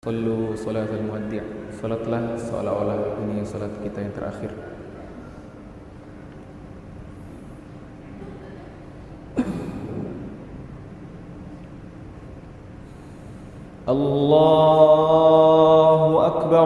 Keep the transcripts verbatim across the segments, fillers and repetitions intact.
Sallu salatal muwaddi'. Salatlah seolah-olah ini salat kita yang terakhir. Allahu Akbar.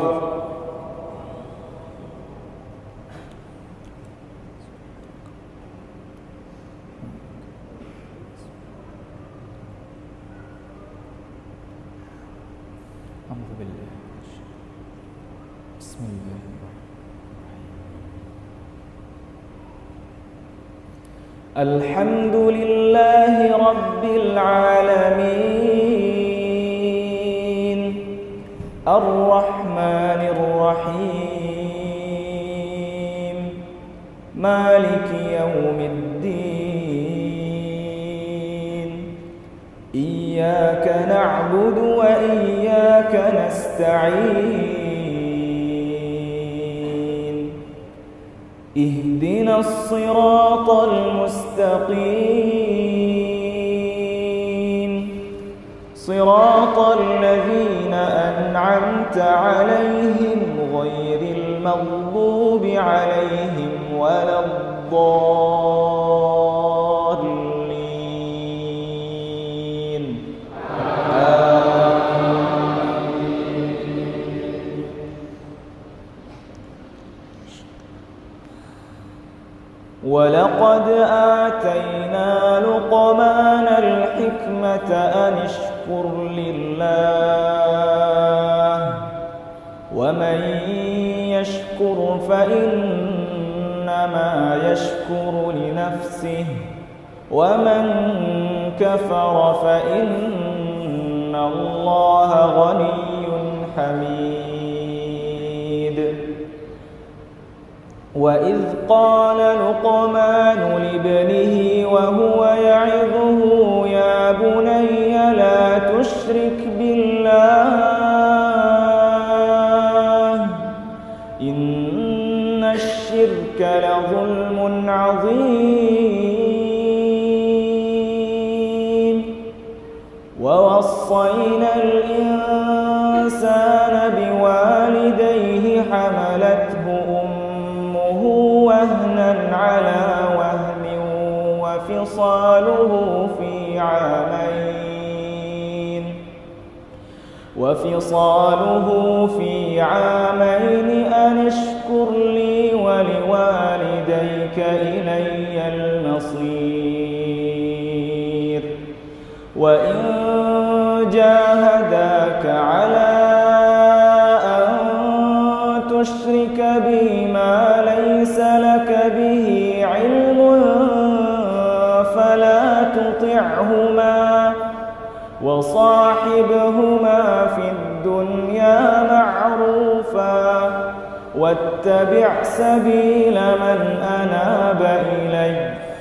Alhamdulillahi Rabbil Alamin, Ar-Rahmanir Rahim, Maliki Yawmiddin. Iyyaka na'budu wa iyyaka nasta'in. اهدنا الصراط المستقيم صراط الذين أنعمت عليهم غير المغضوب عليهم ولا الضالين. ولقد آتينا لقمان الحكمة أن اشكر لله ومن يشكر فإنما يشكر لنفسه ومن كفر فإن الله غني حميد. وإذ قال لقمان لابنه وهو يعظه يا بني لا تشرك بالله إن الشرك لظلم عظيم. ووصينا الإنسان بوالديه حملته وهنا على وهن وفصاله في عامين وفصاله في عامين أن اشكر لي ولوالديك إلي المصير. وإن جاهداك على أن تشرك بي ما ليس لك به علم فلا تطعهما وصاحبهما في الدنيا معروفا واتبع سبيل من أناب إلي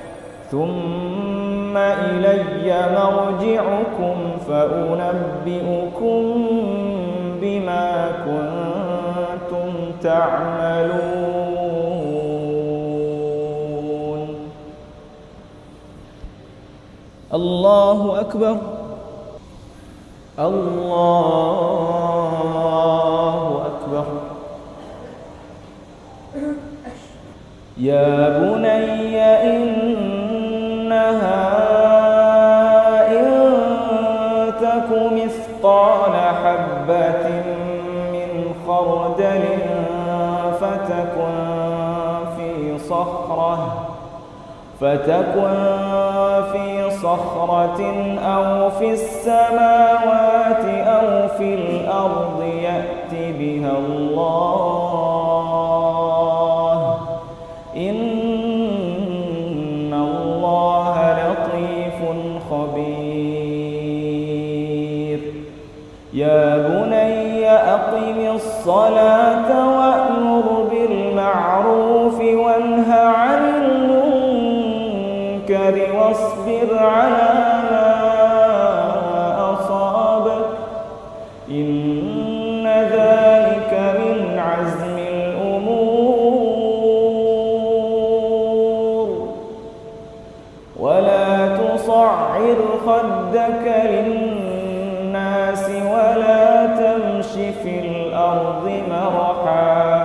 ثم إلي مرجعكم فأنبئكم بما كنتم تعملون. الله أكبر. الله أكبر. يا بني إنها إن تك مثقال حبة من خردل فتكن في صخرة فتكن في صخرة أو في السماوات أو في الأرض يأت بها الله إن الله لطيف خبير. يا بني أقم الصلاة وأمر بالمعروف وانه عن المنكر واصبر على ما أصابك إن ذلك من عزم الأمور. ولا تصعر خدك للناس ولا تمش مرحا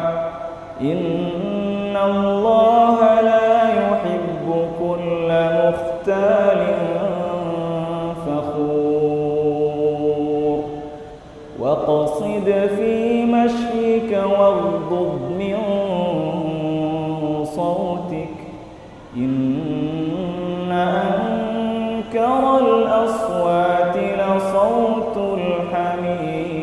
إن الله لا يحب كل مختال فخور واقصد في مشيك واغضض من صوتك إن أنكر الأصوات لصوت الحمير